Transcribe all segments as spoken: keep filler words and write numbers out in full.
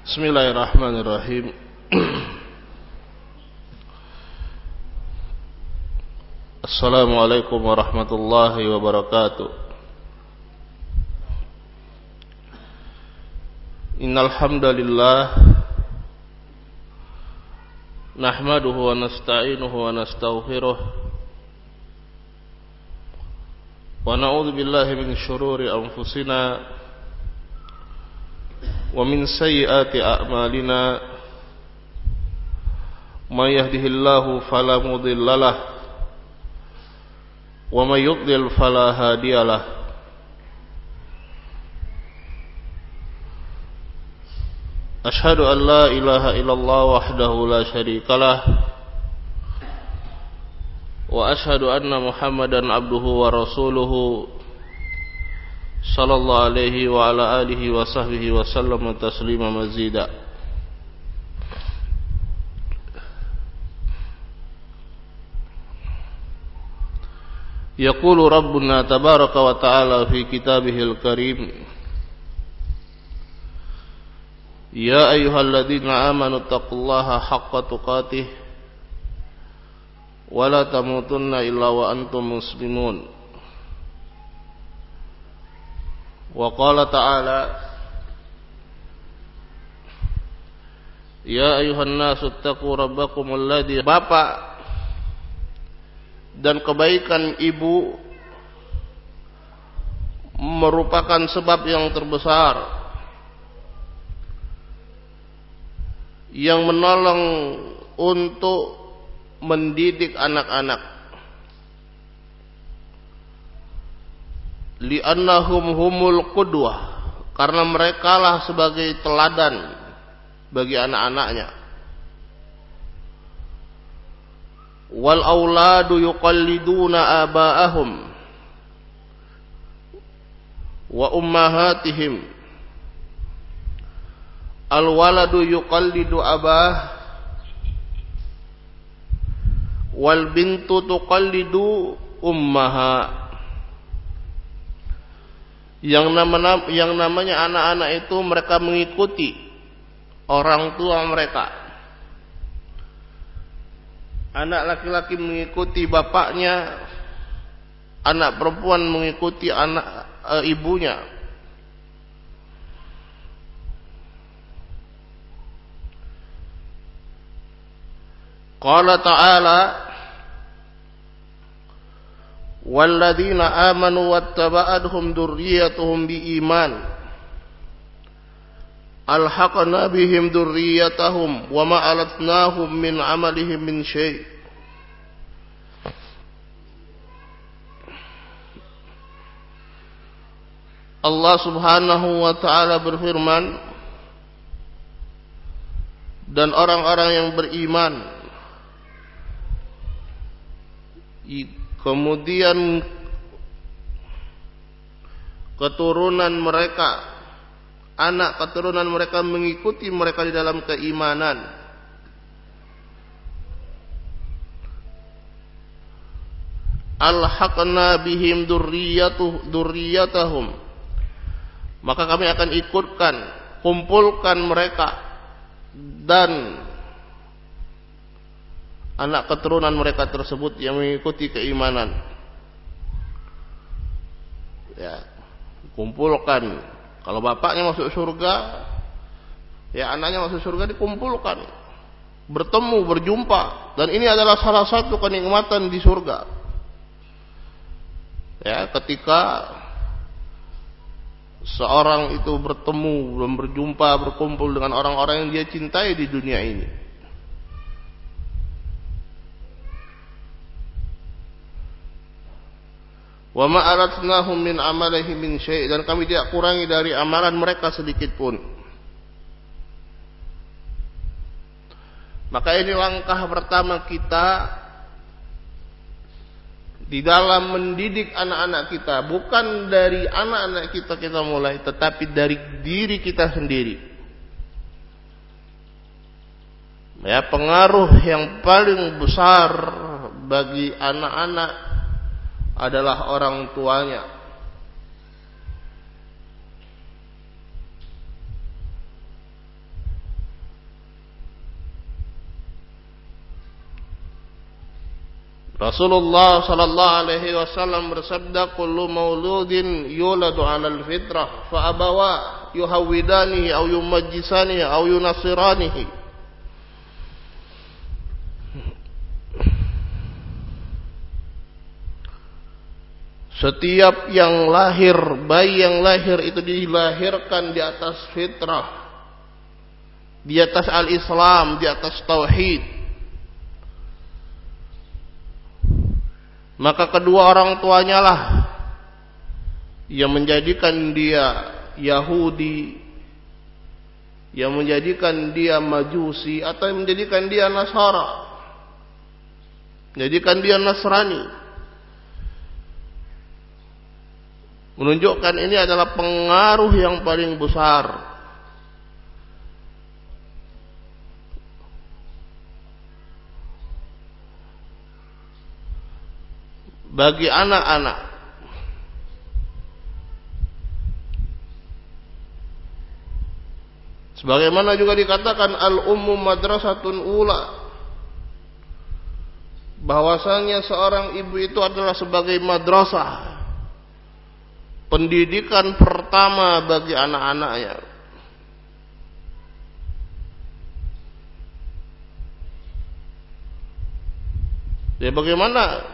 Bismillahirrahmanirrahim. Assalamualaikum warahmatullahi wabarakatuh. Innal hamdalillah nahmaduhu wa nasta'inuhu wa nastaghfiruh wa na'udzu billahi min shururi anfusina wa min sayyiati a'malina may yahdihillahu fala mudhillalah wa may yudlil fala hadiyalah. Ashhadu an la ilaha illallah wahdahu la syarikalah wa ashhadu anna Muhammadan abduhu wa rasuluhu sallallahu alaihi wa ala alihi wa sahbihi wa sallam taslima mazida. Yaqulu rabbuna tabaraka wa ta'ala fi kitabihil karim, ya ayyuhalladzina amanu taqullaha haqqa tuqatih wa la tamutunna illa wa antum muslimun. Wa qala ta'ala, ya ayuhan nasu taqu rabbakumul ladzi. Bapak dan kebaikan ibu merupakan sebab yang terbesar yang menolong untuk mendidik anak-anak. Li'annahum humul qudwah, karena merekalah sebagai teladan bagi anak-anaknya. Wal auladu yuqalliduna aba'ahum wa ummahatihim. Al waladu yuqallidu abah wal bintu tuqallidu ummaha. Yang nama yang namanya anak-anak itu mereka mengikuti orang tua mereka. Anak laki-laki mengikuti bapaknya, anak perempuan mengikuti anak e, ibunya. Qala ta'ala, walladzina amanu wattaba'athum dzurriyyatuhum biiman alhaqna bihim dzurriyyatahum wa ma alatnahum min amalihim min syai'. Allah Subhanahu wa ta'ala berfirman, dan orang-orang yang beriman kemudian keturunan mereka, anak keturunan mereka mengikuti mereka di dalam keimanan. Alhaqna bihim dzurriyyatuh dzurriyyatahum, maka kami akan ikutkan, kumpulkan mereka dan anak keturunan mereka tersebut yang mengikuti keimanan. Ya, kumpulkan. Kalau bapaknya masuk surga, ya anaknya masuk surga dikumpulkan, bertemu, berjumpa, dan ini adalah salah satu kenikmatan di surga. Ya, ketika seorang itu bertemu dan berjumpa, berkumpul dengan orang-orang yang dia cintai di dunia ini. Wa ma alatnahum min amalihim min syai', dan kami tidak kurangi dari amalan mereka sedikit pun. Maka ini langkah pertama kita di dalam mendidik anak-anak kita, bukan dari anak-anak kita kita mulai, tetapi dari diri kita sendiri. Ya, pengaruh yang paling besar bagi anak-anak adalah orang tuanya. Rasulullah sallallahu alaihi wasallam bersabda, "Kullu mauludin yuladu 'alal fitrah, fa abawa yuhawwidanihi aw yumajjisanihi aw yunasiranihi." Setiap yang lahir, bayi yang lahir itu dilahirkan di atas fitrah, di atas al-Islam, di atas tauhid. Maka kedua orang tuanya lah yang menjadikan dia Yahudi, yang menjadikan dia Majusi, atau yang menjadikan dia Nasara, menjadikan dia Nasrani. Menunjukkan ini adalah pengaruh yang paling besar. Bagi anak-anak. Sebagaimana juga dikatakan al-ummu madrasatun ula, bahwasanya seorang ibu itu adalah sebagai madrasah, pendidikan pertama bagi anak-anaknya. Ya bagaimana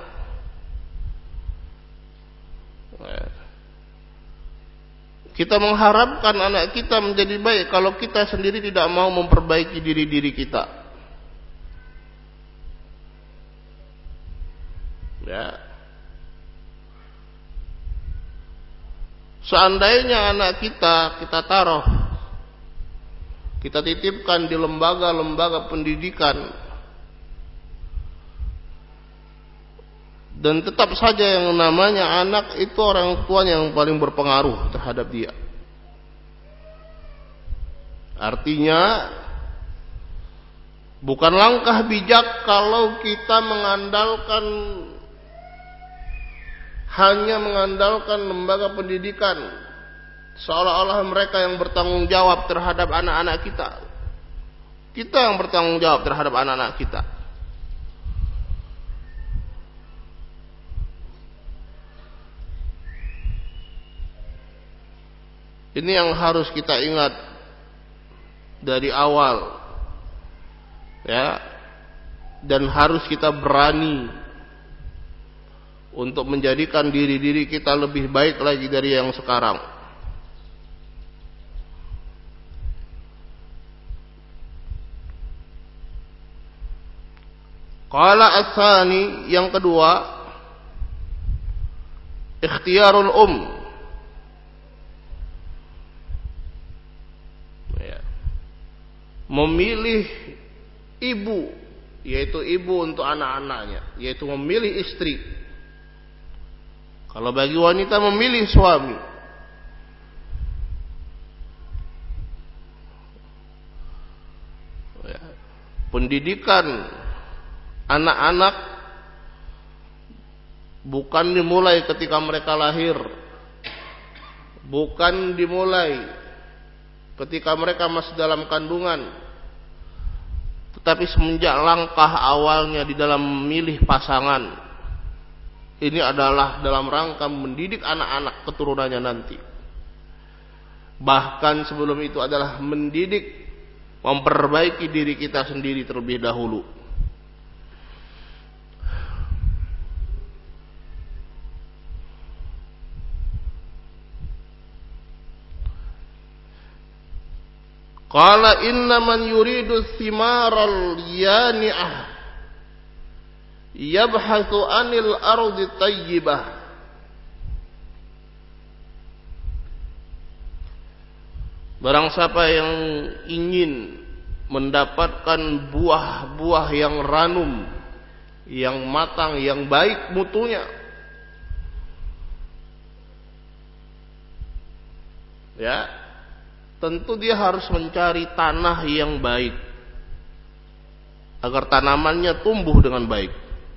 kita mengharapkan anak kita menjadi baik kalau kita sendiri tidak mau memperbaiki diri-diri kita? Ya. Seandainya anak kita kita taruh, kita titipkan di lembaga-lembaga pendidikan, dan tetap saja yang namanya anak itu orang tuanya yang paling berpengaruh terhadap dia. Artinya bukan langkah bijak kalau kita mengandalkan, hanya mengandalkan lembaga pendidikan, seolah-olah mereka yang bertanggung jawab terhadap anak-anak kita. Kita yang bertanggung jawab terhadap anak-anak kita. Ini yang harus kita ingat dari awal, ya, dan harus kita berani untuk menjadikan diri-diri kita lebih baik lagi dari yang sekarang. Qala ats-tsani, yang kedua, ikhtiyarul um. Memilih ibu, yaitu ibu untuk anak-anaknya, yaitu memilih istri. Kalau bagi wanita memilih suami. Ya. Pendidikan anak-anak bukan dimulai ketika mereka lahir, bukan dimulai ketika mereka masih dalam kandungan, tetapi semenjak langkah awalnya di dalam memilih pasangan. Ini adalah dalam rangka mendidik anak-anak keturunannya nanti. Bahkan sebelum itu adalah mendidik, memperbaiki diri kita sendiri terlebih dahulu. Qala inna man yuridu thimaral yani'ah yabhathu anil ardi tayyibah. Barang siapa yang ingin mendapatkan buah-buah yang ranum, yang matang, yang baik mutunya, ya, tentu dia harus mencari tanah yang baik agar tanamannya tumbuh dengan baik,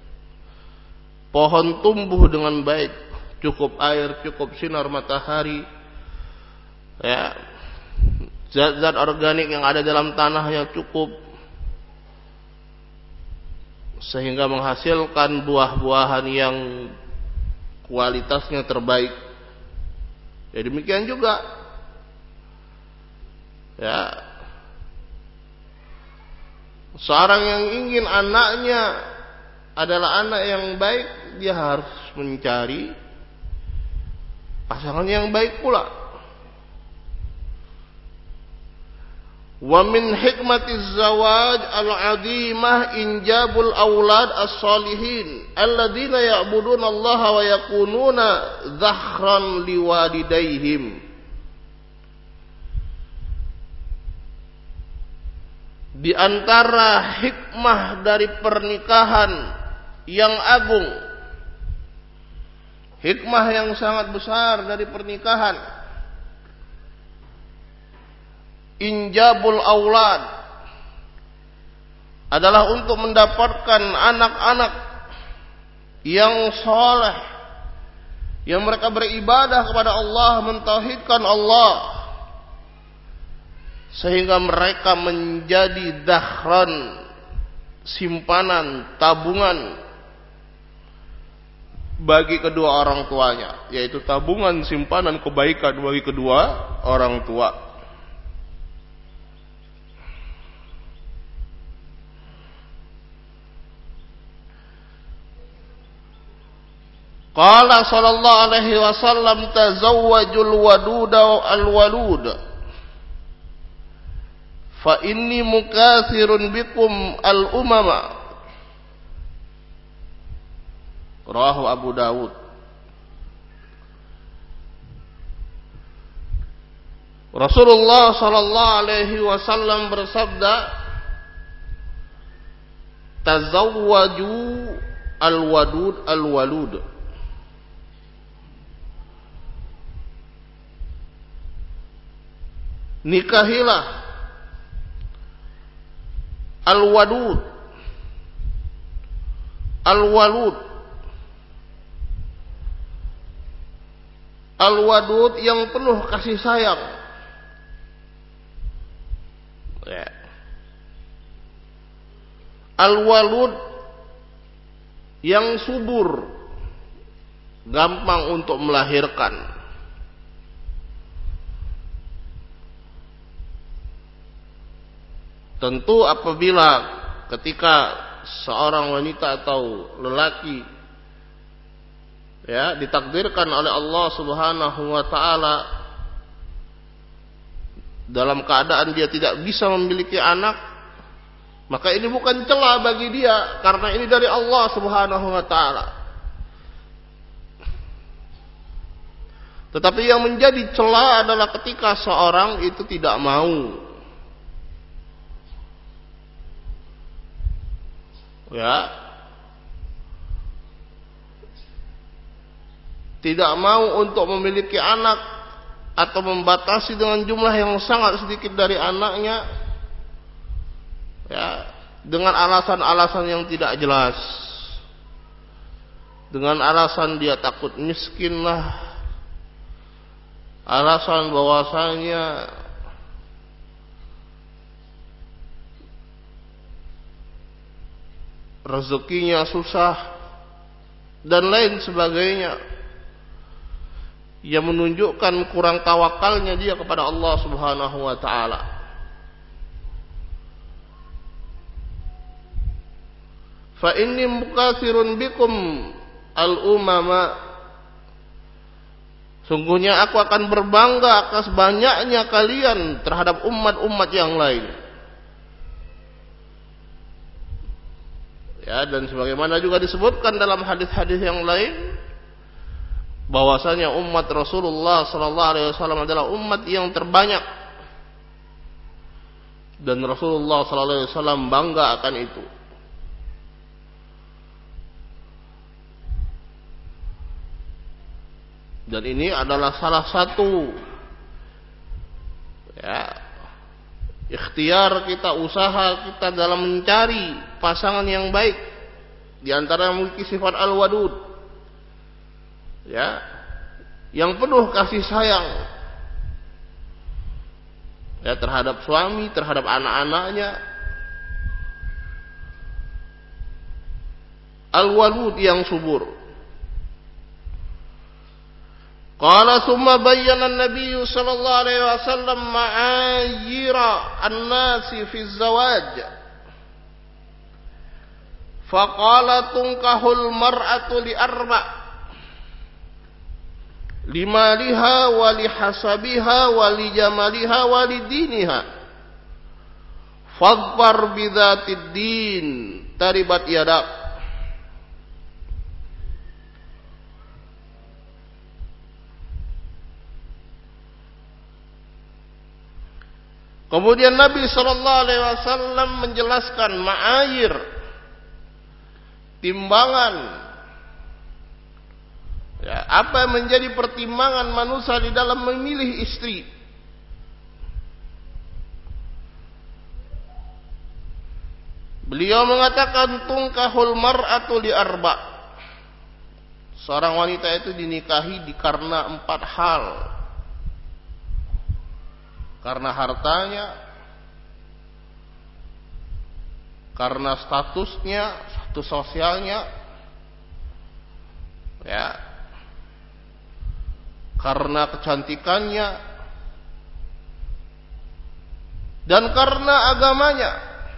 pohon tumbuh dengan baik, cukup air, cukup sinar matahari, ya, zat-zat organik yang ada dalam tanahnya cukup, sehingga menghasilkan buah-buahan yang kualitasnya terbaik. Ya demikian juga ya seorang yang ingin anaknya adalah anak yang baik, dia harus mencari pasangan yang baik pula. Wa min hikmatiz zawaj al-'azimah injabul aulad as-salihin alladziina ya'buduna Allah wa yakununa dhakhran liwalidaihim. Di antara hikmah dari pernikahan yang agung, hikmah yang sangat besar dari pernikahan, injabul aulad, adalah untuk mendapatkan anak-anak yang soleh, yang mereka beribadah kepada Allah, mentauhidkan Allah, sehingga mereka menjadi dakhran, simpanan, tabungan bagi kedua orang tuanya, yaitu tabungan simpanan kebaikan bagi kedua orang tua. Qala sallallahu alaihi wasallam tazawwajul waduda al-walud fa inni mukathirun bikum al-umama. Rawahu Abu Dawud. Rasulullah sallallahu alaihi wasallam bersabda, tazawwaju al-wadud al-walud. Nikahilah al-wadud al-walud al-wadud yang penuh kasih sayang. Ya. Al-walud yang subur, gampang untuk melahirkan. Tentu apabila ketika seorang wanita atau lelaki ya ditakdirkan oleh Allah Subhanahu wa taala dalam keadaan dia tidak bisa memiliki anak, maka ini bukan celah bagi dia, karena ini dari Allah Subhanahu wa taala. Tetapi yang menjadi celah adalah ketika seorang itu tidak mau, ya, tidak mau untuk memiliki anak atau membatasi dengan jumlah yang sangat sedikit dari anaknya, ya, dengan alasan-alasan yang tidak jelas, dengan alasan dia takut miskin lah, alasan bahwasanya rezekinya susah dan lain sebagainya, yang menunjukkan kurang tawakalnya dia kepada Allah Subhanahu wa taala. Fa inni mukatsirun bikum al-umama, sungguhnya aku akan berbangga atas banyaknya kalian terhadap umat-umat yang lain. Ya, dan sebagaimana juga disebutkan dalam hadis-hadis yang lain bahwasanya umat Rasulullah sallallahu alaihi wasallam adalah umat yang terbanyak, dan Rasulullah sallallahu alaihi wasallam bangga akan itu. Dan ini adalah salah satu ya ikhtiar kita, usaha kita dalam mencari pasangan yang baik, di antara yang memiliki sifat al-wadud, ya, yang penuh kasih sayang, ya, terhadap suami, terhadap anak-anaknya, al-walud yang subur. Qala thumma bayyana an-nabiy sallallahu alaihi wasallam ma'ayira an-nasi fi az-zawaj. Faqala tunkahul mar'atu li arba' limaliha wa lihasabiha wa lijamaliha wa lidiniha fadfar bidzatid din taribat yadak. Kemudian Nabi sallallahu alaihi wasallam menjelaskan ma'ayir, timbangan, ya, apa yang menjadi pertimbangan manusia di dalam memilih istri. Beliau mengatakan tungkahul mar'atu li arba'. Seorang wanita itu dinikahi di karena empat hal. Karena hartanya, karena statusnya, status sosialnya, ya, karena kecantikannya, dan karena agamanya.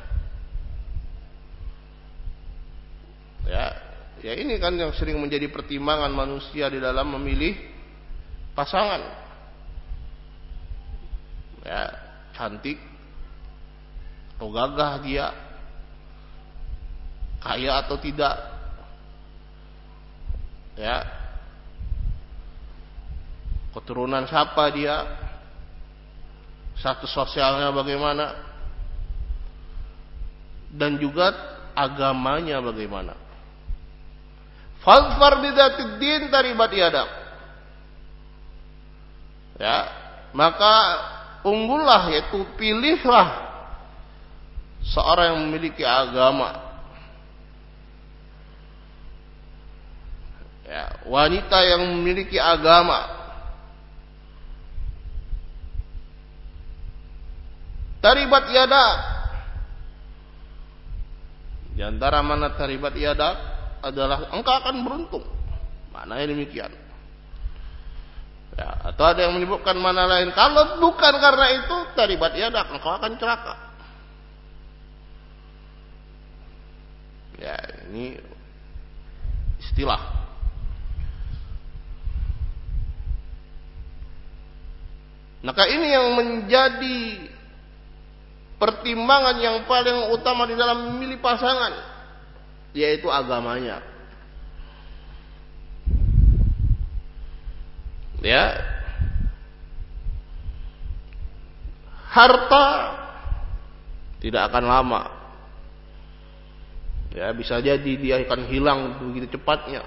Ya, ya ini kan yang sering menjadi pertimbangan manusia di dalam memilih pasangan. Ya, cantik atau gagah dia, kaya atau tidak, ya, keturunan siapa dia, status sosialnya bagaimana, dan juga agamanya bagaimana. Fadfar bidzatid din taribat yadak. Ya, maka unggullah, yaitu pilihlah seorang yang memiliki agama. Ya, wanita yang memiliki agama. Taribat yadak. Di antara mana taribat yadak adalah engkau akan beruntung. Maknanya demikian. Ya, atau ada yang menyebutkan mana lain, kalau bukan karena itu taribat yadak, engkau akan celaka. Ya, ini istilah. Maka ini yang menjadi pertimbangan yang paling utama di dalam memilih pasangan, yaitu agamanya. Ya, harta tidak akan lama. Ya, bisa jadi dia akan hilang begitu cepatnya.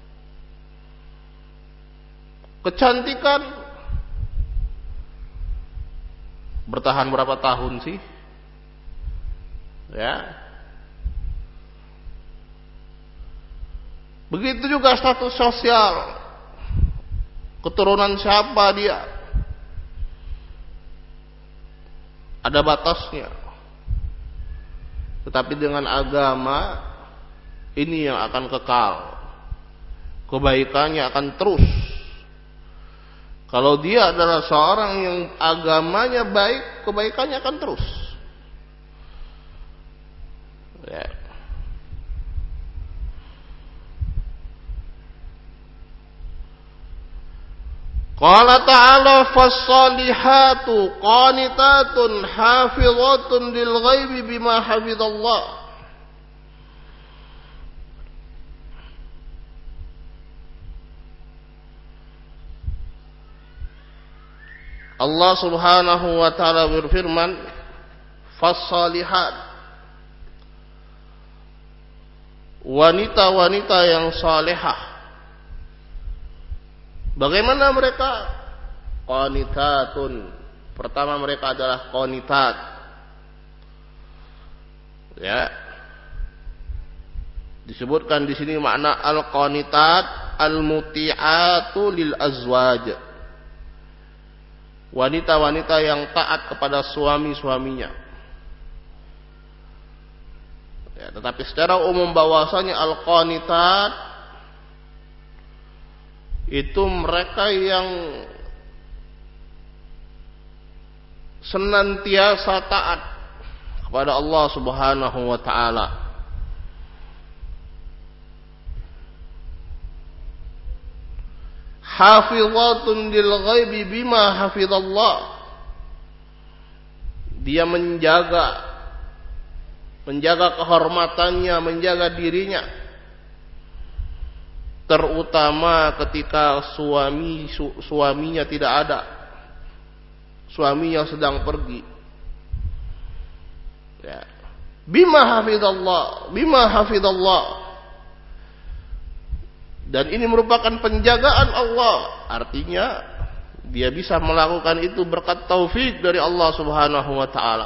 Kecantikan bertahan berapa tahun sih? Ya. Begitu juga status sosial. Keturunan siapa dia? Ada batasnya. Tetapi dengan agama ini yang akan kekal. Kebaikannya akan terus. Kalau dia adalah seorang yang agamanya baik, kebaikannya akan terus. Ya. Qala ta'ala fas-salihatu qanitatun hafizatun lil ghaibi bima hafizallah. Allah Subhanahu wa taala berfirman, fas-salihat, wanita-wanita yang salehah. Bagaimana mereka? Qanitatun. Pertama mereka adalah qanitat. Ya. Disebutkan di sini makna al-qanitat al-muti'atu lil azwaj. Wanita-wanita yang taat kepada suami-suaminya. Ya, Ya, tetapi secara umum bahwasanya al-qanitat itu mereka yang senantiasa taat kepada Allah Subhanahu wa taala. Hafizatun lil ghaibi bima hafizallah. Dia menjaga menjaga kehormatannya, menjaga dirinya, terutama ketika suami su, suaminya tidak ada, suaminya sedang pergi. Ya. Bima hafizallah, bima hafizallah. Dan ini merupakan penjagaan Allah. Artinya dia bisa melakukan itu berkat taufik dari Allah Subhanahu wa taala.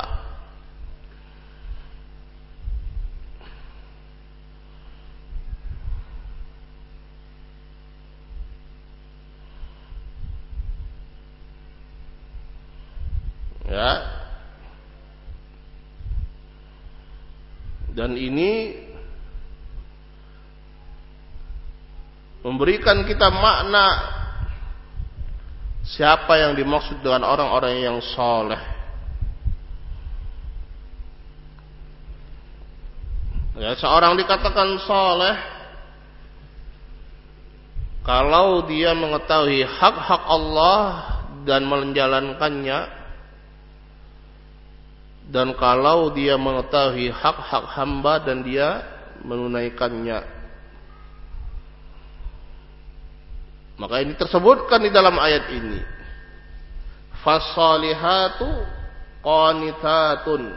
Ya. Dan ini memberikan kita makna siapa yang dimaksud dengan orang-orang yang soleh. Ya, seorang dikatakan soleh kalau dia mengetahui hak-hak Allah dan menjalankannya, dan kalau dia mengetahui hak-hak hamba dan dia menunaikannya. Maka ini tersebutkan di dalam ayat ini. Fasalihatu qanitatun.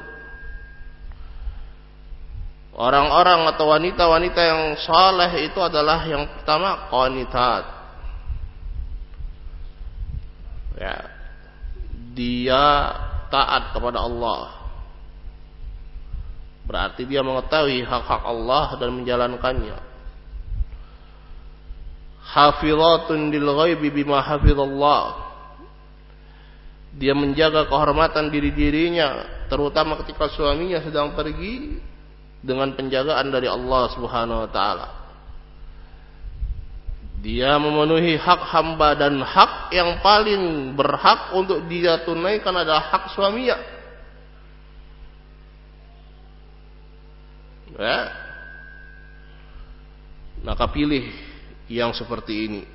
Orang-orang atau wanita-wanita yang saleh itu adalah yang pertama qanitat. Ya. Dia taat kepada Allah. Berarti dia mengetahui hak-hak Allah dan menjalankannya. Hafizatun lil ghaibi bima hafizallah. Dia menjaga kehormatan diri-dirinya, terutama ketika suaminya sedang pergi, dengan penjagaan dari Allah Subhanahu wa taala. Dia memenuhi hak hamba, dan hak yang paling berhak untuk dia tunaikan adalah hak suaminya. Ya. Maka pilih yang seperti ini.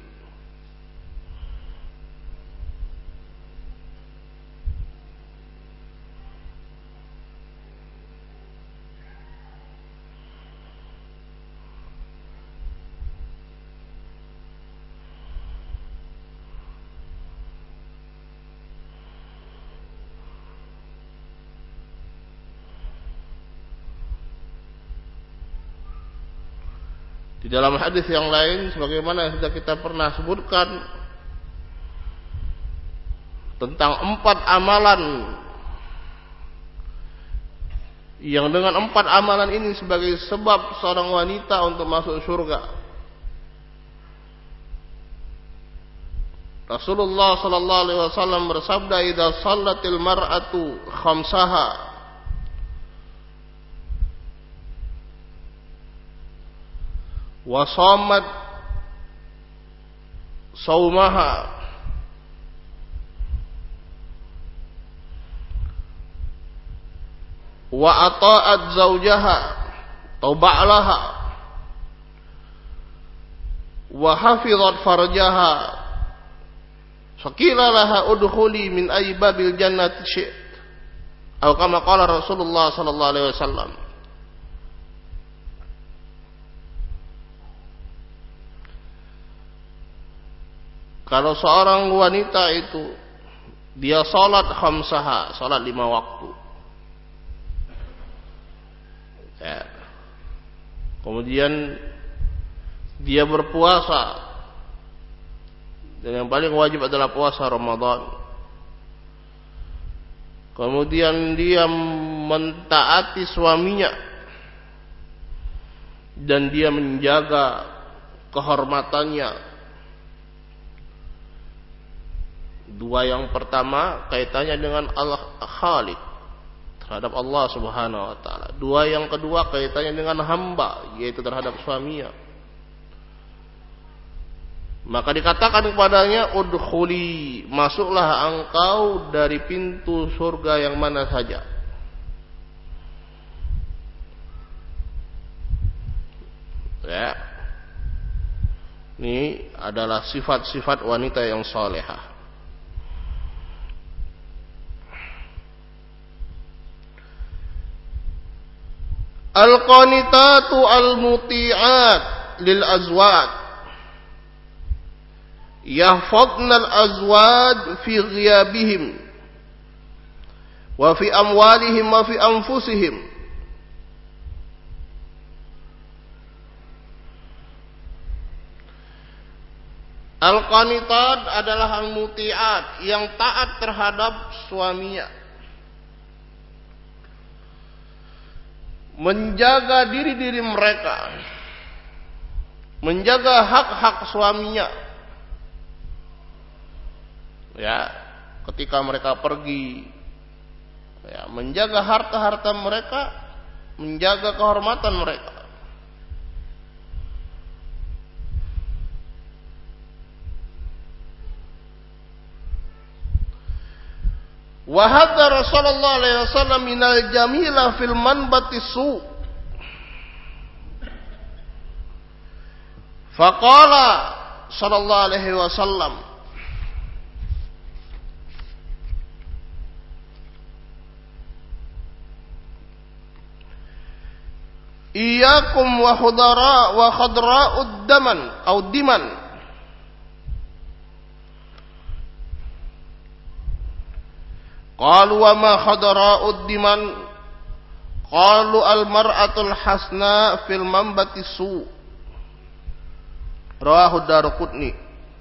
Di dalam hadis yang lain, sebagaimana yang sudah kita pernah sebutkan tentang empat amalan, yang dengan empat amalan ini sebagai sebab seorang wanita untuk masuk surga. Rasulullah sallallahu alaihi wasallam bersabda, "Idza shallatil mar'atu khamsaha wa shamat saumaha wa ata'at zawjaha atau ba'laha wa hafizat farjaha faqila laha udkhuli min ayyi babil jannati syi'at." Atau kama qala Rasulullah sallallahu alaihi wasallam. Kalau seorang wanita itu dia salat khamsaha, salat lima waktu. Ya. Kemudian dia berpuasa. Dan yang paling wajib adalah puasa Ramadan. Kemudian dia mentaati suaminya. Dan dia menjaga kehormatannya. Dua yang pertama kaitannya dengan Allah Khaliq, terhadap Allah Subhanahu wa taala. Dua yang kedua kaitannya dengan hamba, yaitu terhadap suaminya. Maka dikatakan kepadanya, udkhuli, masuklah engkau dari pintu surga yang mana saja. Ya. Ini adalah sifat-sifat wanita yang salehah. Al-qanitatu al-muti'at lil azwaj yahfadna al-azwaj fi ghiyabihim wa fi amwalihim wa fi anfusihim. Al-qanitat adalah al-muti'at, yang taat terhadap suaminya, menjaga diri-diri mereka, menjaga hak-hak suaminya. Ya, ketika mereka pergi, ya, menjaga harta-harta mereka, menjaga kehormatan mereka. Wa hadza Rasulullah alaihi wasallam minal jamila fil manbati su. Faqala sallallahu alaihi wasallam, iyyakum wa khudara wa khadra'ud daman au diman. Qalu wa ma khadra'ud diman? Qalu al mar'atul hasna fil manbati su. Rawahu Daruqutni.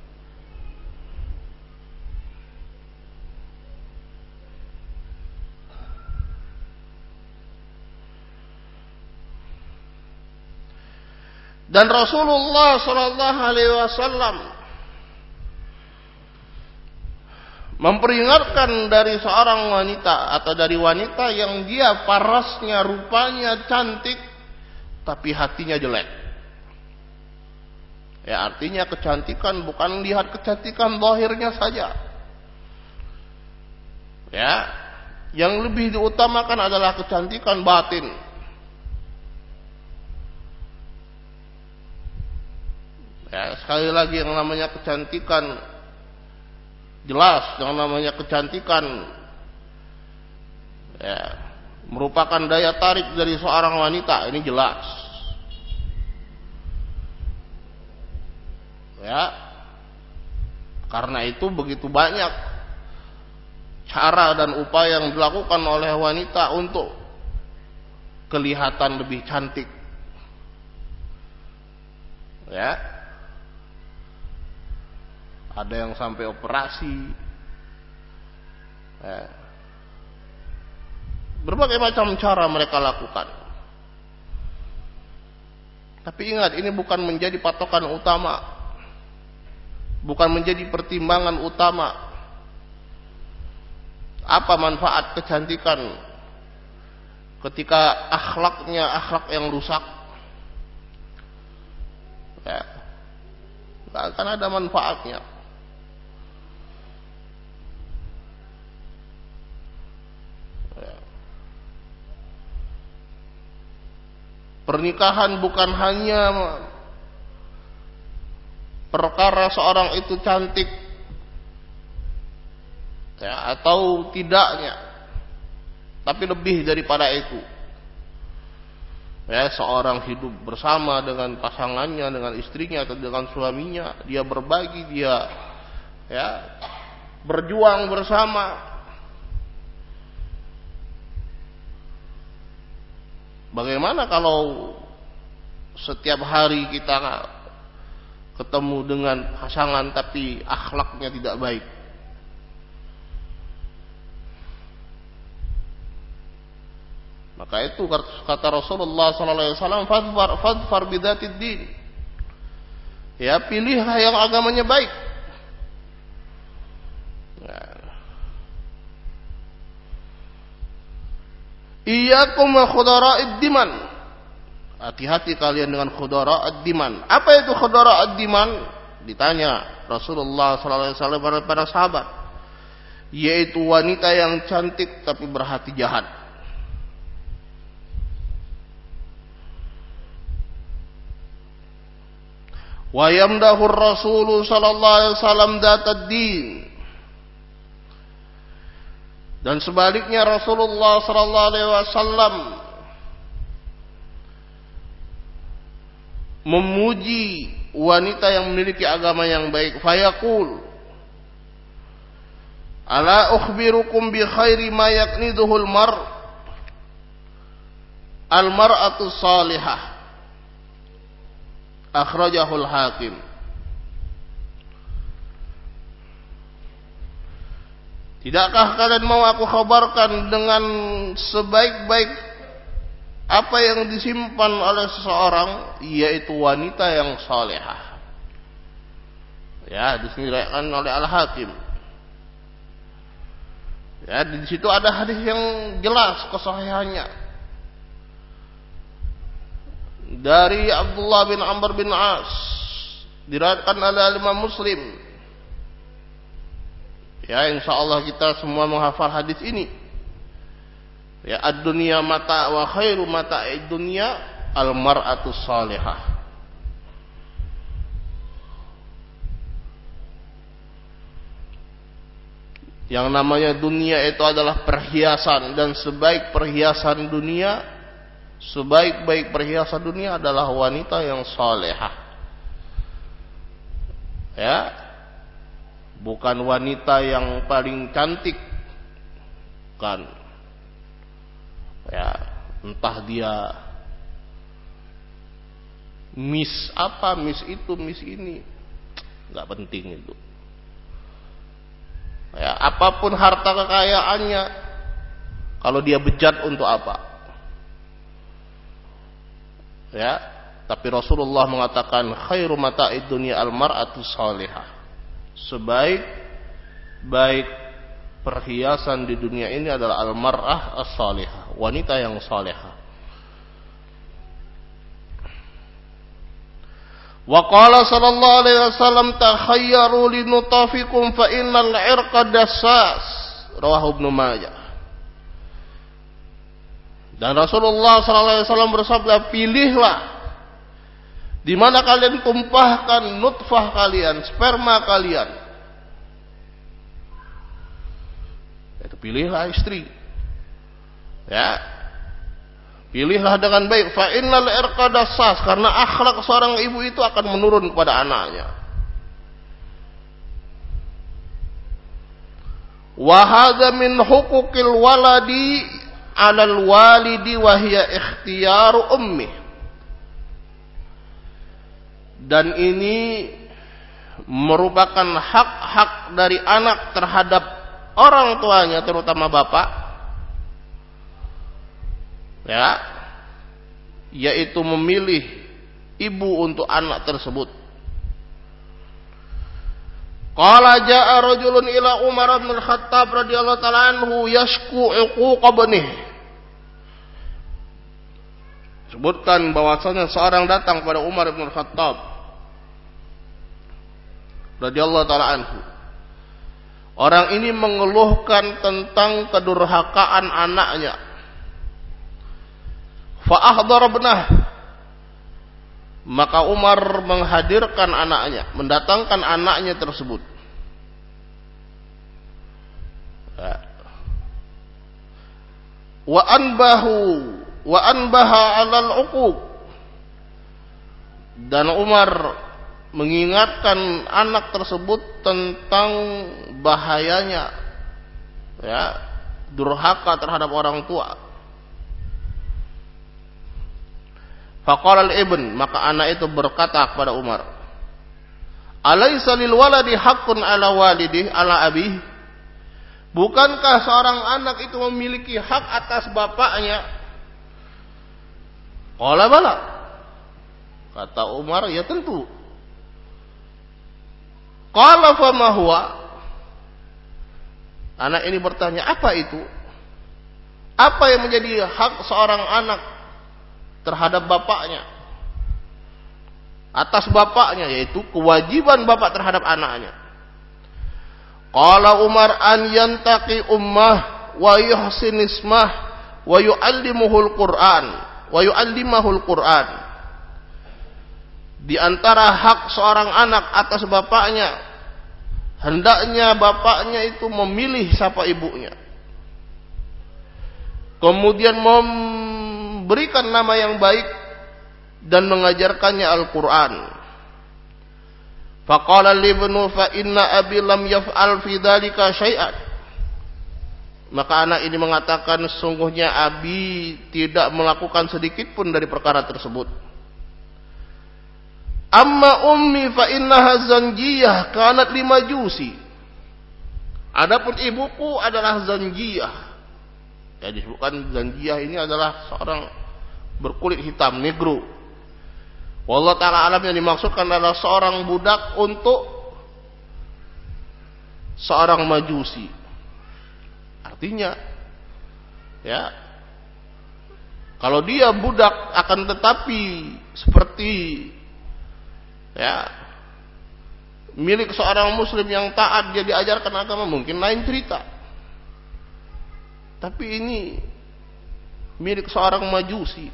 Dan Rasulullah sallallahu alaihi wasallam memperingatkan dari seorang wanita atau dari wanita yang dia parasnya, rupanya cantik, tapi hatinya jelek. Ya, artinya kecantikan bukan lihat kecantikan zahirnya saja. Ya, yang lebih diutamakan adalah kecantikan batin. Ya, sekali lagi yang namanya kecantikan jelas, yang namanya kecantikan ya, merupakan daya tarik dari seorang wanita, ini jelas. Ya, karena itu begitu banyak cara dan upaya yang dilakukan oleh wanita untuk kelihatan lebih cantik. Ya, ada yang sampai operasi, ya, berbagai macam cara mereka lakukan. Tapi ingat, ini bukan menjadi patokan utama, bukan menjadi pertimbangan utama. Apa manfaat kecantikan ketika akhlaknya akhlak yang rusak? Ya, gak akan ada manfaatnya. Pernikahan bukan hanya perkara seorang itu cantik ya, atau tidaknya, tapi lebih daripada itu. Ya, seorang hidup bersama dengan pasangannya, dengan istrinya atau dengan suaminya, dia berbagi, dia ya berjuang bersama. Bagaimana kalau setiap hari kita ketemu dengan pasangan tapi akhlaknya tidak baik? Maka itu kata Rasulullah sallallahu alaihi wasallam, fadfar fadfar bidzatid din. Ya, pilihlah yang agamanya baik. Ya. Iyyakum wa khudara'id diman. Hati-hati kalian dengan khudara'id diman. Apa itu khudara'id diman? Ditanya Rasulullah sallallahu alaihi wasallam kepada para sahabat. Yaitu wanita yang cantik tapi berhati jahat. Wa yamdahu Rasul sallallahu alaihi wasallam datad din. Dan sebaliknya Rasulullah sallallahu alaihi wasallam memuji wanita yang memiliki agama yang baik. Fayaqul, ala ukhbirukum bi khairi ma yakniduhu al-mar al-mar'atu salihah. Akhrajahu al-Hakim. Tidakkah kalian mau aku khabarkan dengan sebaik-baik apa yang disimpan oleh seseorang, yaitu wanita yang salehah. Ya, disebutkan oleh Al-Hakim. Ya, di situ ada hadis yang jelas kesahihannya. Dari Abdullah bin Amr bin As, diriwayatkan oleh Imam Muslim. Ya, insyaallah kita semua menghafal hadis ini. Ya, ad-dunya mata wa khairu mata'id dunya al-mar'atu salihah. Yang namanya dunia itu adalah perhiasan, dan sebaik perhiasan dunia, sebaik-baik perhiasan dunia adalah wanita yang salihah. Ya, bukan wanita yang paling cantik, kan? Ya, entah dia Miss apa, Miss itu, Miss ini, nggak penting itu. Ya, apapun harta kekayaannya, kalau dia bejat untuk apa? Ya, tapi Rasulullah mengatakan khairu mata'id dunya al-mar'atu salihah. Sebaik-baik perhiasan di dunia ini adalah al-mar'ah as-salihah, wanita yang salihah. Wa qala sallallahu alaihi wasallam takhayyaru linutafikum fa innal 'irqa dassas. Rawahu Ibnu Majah. Dan Rasulullah sallallahu alaihi wasallam bersabda, pilihlah di mana kalian tumpahkan nutfah kalian, sperma kalian. Itu pilihlah istri. Ya. Pilihlah dengan baik. Fa innal irqa dassas, karena akhlak seorang ibu itu akan menurun kepada anaknya. Wa hadza min huquqil waladi 'alal walidi wa hiya ikhtiyaru ummi. Dan ini merupakan hak-hak dari anak terhadap orang tuanya, terutama bapak. Ya, yaitu memilih ibu untuk anak tersebut. Qala jaa rajulun ila Umar bin Al-Khattab radhiyallahu ta'ala anhu yashku uquq ibnih. Sebutkan bahwasanya seorang datang kepada Umar bin Al-Khattab radhiyallahu ta'ala anhu. Orang ini mengeluhkan tentang kedurhakaan anaknya. Fa'ahdhara benah, maka Umar menghadirkan anaknya, mendatangkan anaknya tersebut. Wa anbahu wa anbaha 'alal 'uquq, dan Umar mengingatkan anak tersebut tentang bahayanya, ya, durhaka terhadap orang tua. Faqala al-ibn, maka anak itu berkata kepada Umar, alaysa lil waladi haqqun ala walidih ala abih? Bukankah seorang anak itu memiliki hak atas bapaknya? Qala bala. Kata Umar, ya tentu. Qala fama huwa? Anak ini bertanya, apa itu? Apa yang menjadi hak seorang anak terhadap bapaknya? Atas bapaknya, yaitu kewajiban bapak terhadap anaknya. Qala Umar an yantaqi ummah wa yuhsin ismah wa yu'allimuhul Qur'an wa yu'allimahul Qur'an. Di antara hak seorang anak atas bapaknya, hendaknya bapaknya itu memilih siapa ibunya, kemudian memberikan nama yang baik dan mengajarkannya Al-Quran. Faqala libnu fa inna abi lam yaf'al fi dzalika syai'an. Maka anak ini mengatakan, sungguhnya abi tidak melakukan sedikit pun dari perkara tersebut. Amma ummi fa innaha zanjiyah kanat limajusi. Adapun ibuku adalah zanjiyah. Ya, disebutkan zanjiyah ini adalah seorang berkulit hitam, negro. Wallahu ta'ala alam, yang dimaksudkan adalah seorang budak untuk seorang majusi. Artinya, ya, kalau dia budak akan tetapi seperti, ya, milik seorang muslim yang taat, dia diajarkan agama, mungkin lain cerita. Tapi ini milik seorang majusi,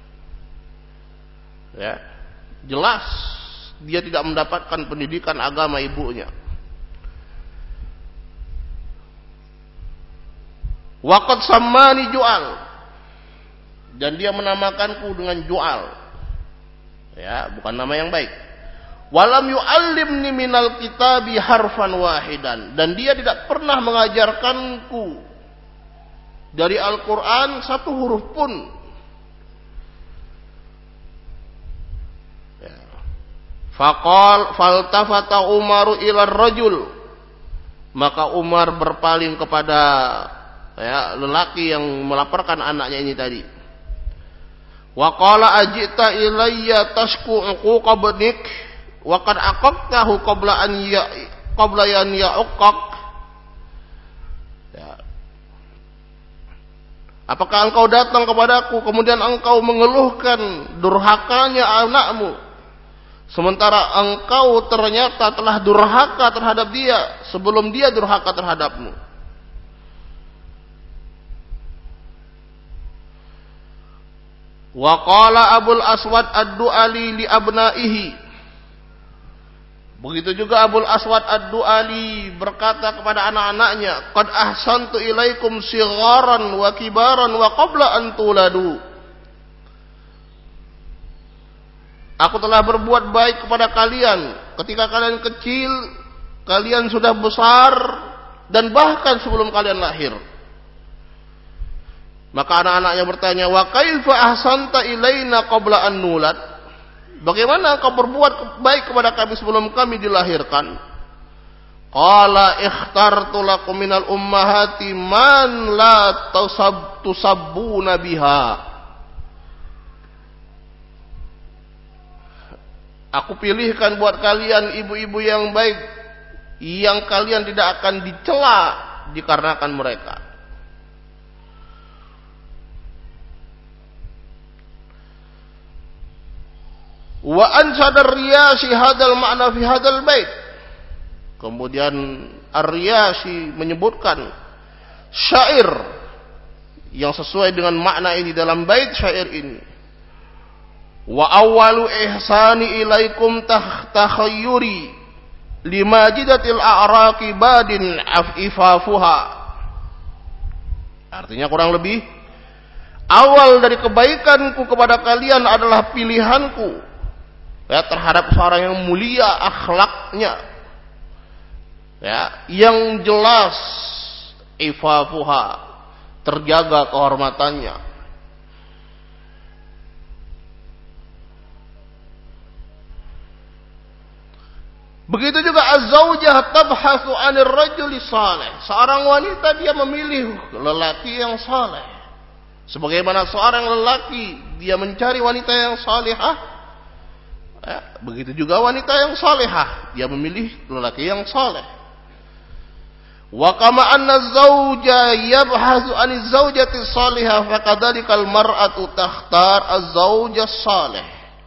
ya, jelas dia tidak mendapatkan pendidikan agama ibunya. Waqad sammani ju'al, dan dia menamakanku dengan ju'al, ya, bukan nama yang baik. Walam yu'allimni minal kitabi harfan wahidan, dan dia tidak pernah mengajarkanku dari Al-Quran satu huruf pun. Ya. Faqal faltafata Umaru ila rajul, maka Umar berpaling kepada, ya, lelaki yang melaporkan anaknya ini tadi. Wa qala ajita ilayya tashku uquqa ibnik wa qad aqaqtahu qabla an ya qabla an ya'uqqak. Ya. Apakah engkau datang kepadaku kemudian engkau mengeluhkan durhakanya anakmu, sementara engkau ternyata telah durhaka terhadap dia sebelum dia durhaka terhadapmu? Wa qala Abul Aswad ad-Du'ali li abnaihi. Begitu juga Abul Aswad ad-Du'ali berkata kepada anak-anaknya, qad ahsantu ilaikum sigharan wa kibaran wa qabla an tuladu. Aku telah berbuat baik kepada kalian ketika kalian kecil, kalian sudah besar, dan bahkan sebelum kalian lahir. Maka anak-anaknya bertanya, wa kaifa ahsanta ilaina qabla an nulad? Bagaimana engkau berbuat baik kepada kami sebelum kami dilahirkan? Qala ikhtartu lakum minal ummahati man la tusab tusabbuna biha. Aku pilihkan buat kalian ibu-ibu yang baik, yang kalian tidak akan dicela dikarenakan mereka. Wa ansada ar-Riyashi hadal makna fi hadal bait. Kemudian Ar-Riyashi menyebutkan syair yang sesuai dengan makna ini dalam bait syair ini. Wa awwalu ihsani ilaikum takhayyuri limajidatil a'raqi badin afifafuha. Artinya kurang lebih, awal dari kebaikanku kepada kalian adalah pilihanku, ya, terhadap seorang yang mulia akhlaknya, ya, yang jelas ifafuha, terjaga kehormatannya. Begitu juga az-zaujah tabhasu 'anil rajuli salih. Seorang wanita dia memilih lelaki yang saleh. Sebagaimana seorang lelaki dia mencari wanita yang salihah, ya, begitu juga wanita yang salihah dia memilih lelaki yang saleh. Wa kama anna zawja yabhasu an zawjati salihah fakadzalikal mar'atu takhtar az-zawja salih.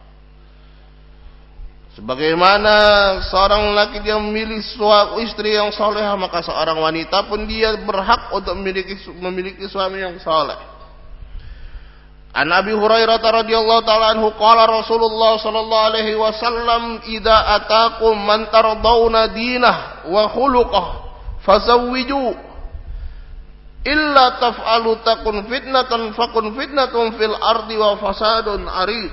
Sebagaimana seorang laki dia memilih suami istri yang salehah, maka seorang wanita pun dia berhak untuk memiliki memiliki suami yang saleh. An Abi Hurairah radhiyallahu taala anhu qala Rasulullah sallallahu alaihi wasallam idza ataakum man tardawna dinah wa khuluquh fazawwiju illa taf'alu takun fitnatan fakun fitnatun fil ardi wa fasadun arid.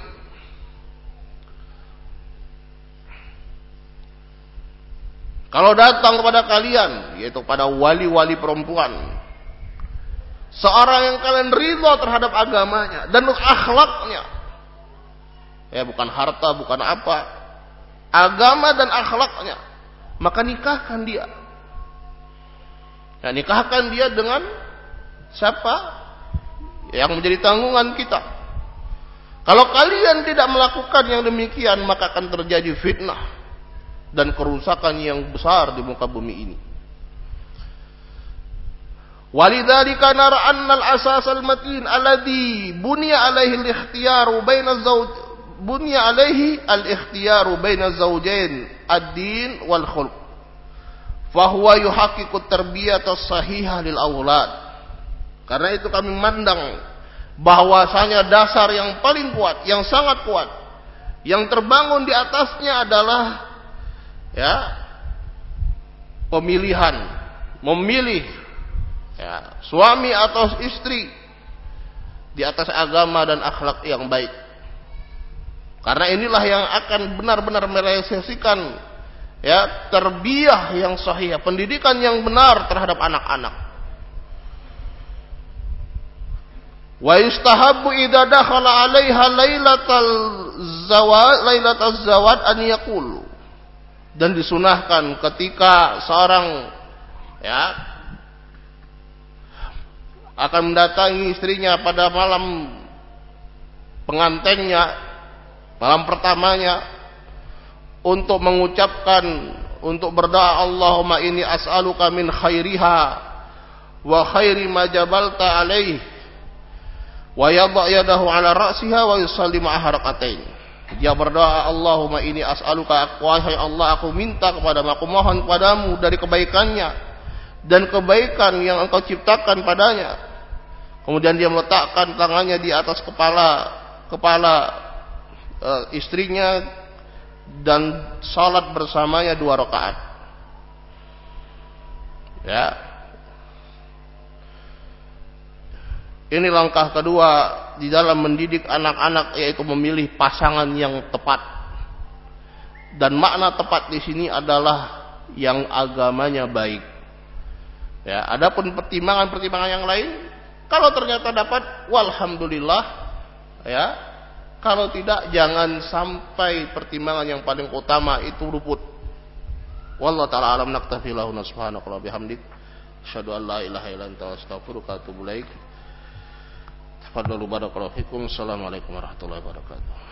Kalau datang kepada kalian, yaitu pada wali-wali perempuan, seorang yang kalian ridha terhadap agamanya dan akhlaknya, ya bukan harta, bukan apa, agama dan akhlaknya, maka nikahkan dia. Ya, nikahkan dia dengan siapa yang menjadi tanggungan kita. Kalau kalian tidak melakukan yang demikian, maka akan terjadi fitnah dan kerusakan yang besar di muka bumi ini. Walidzalika nara anna al-asas al-matin alladhi bunya alaihi al-ikhtiyaru baina az-zawj bunya alaihi al-ikhtiyaru baina az-zawjain ad-din wal khulq fa huwa yuhaqqiqu tarbiyata as-sahihah lil aulad. Karena itu kami memandang bahwasanya dasar yang paling kuat, yang sangat kuat, yang terbangun di atasnya adalah ya pemilihan, memilih ya, suami atau istri di atas agama dan akhlak yang baik. Karena inilah yang akan benar-benar merealisasikan ya tarbiyah yang sahih, pendidikan yang benar terhadap anak-anak. Wa yustahabbu idza dakhala 'alaiha lailatal zawad lailatal zawad an yaqulu. Dan disunahkan ketika seorang ya akan mendatangi istrinya pada malam pengantinnya, malam pertamanya, untuk mengucapkan, untuk berdoa, Allahumma inni as'aluka min khairiha wa khairi ma jabalta alaih wa yadha yadahu ala ra'siha wa yusalli ma'a rak'atain. Dia berdoa, Allahumma inni as'aluka, wahai Allah, aku minta kepadamu, aku mohon kepadamu dari kebaikannya dan kebaikan yang engkau ciptakan padanya. Kemudian dia meletakkan tangannya di atas kepala kepala e, istrinya dan salat bersamanya dua rakaat. Ya. Ini langkah kedua di dalam mendidik anak-anak, yaitu memilih pasangan yang tepat. Dan makna tepat di sini adalah yang agamanya baik. Ya, adapun pertimbangan-pertimbangan yang lain, kalau ternyata dapat, walhamdulillah. Ya, kalau tidak, jangan sampai pertimbangan yang paling utama itu luput. Wallahu ta'ala alam, naktafi lahu subhanakallah bihamdik, asyhadu an la ilaha illa anta astaghfiruka wa atubu ilaik. Fadlu barakallahu fikum. Assalamualaikum warahmatullahi wabarakatuh.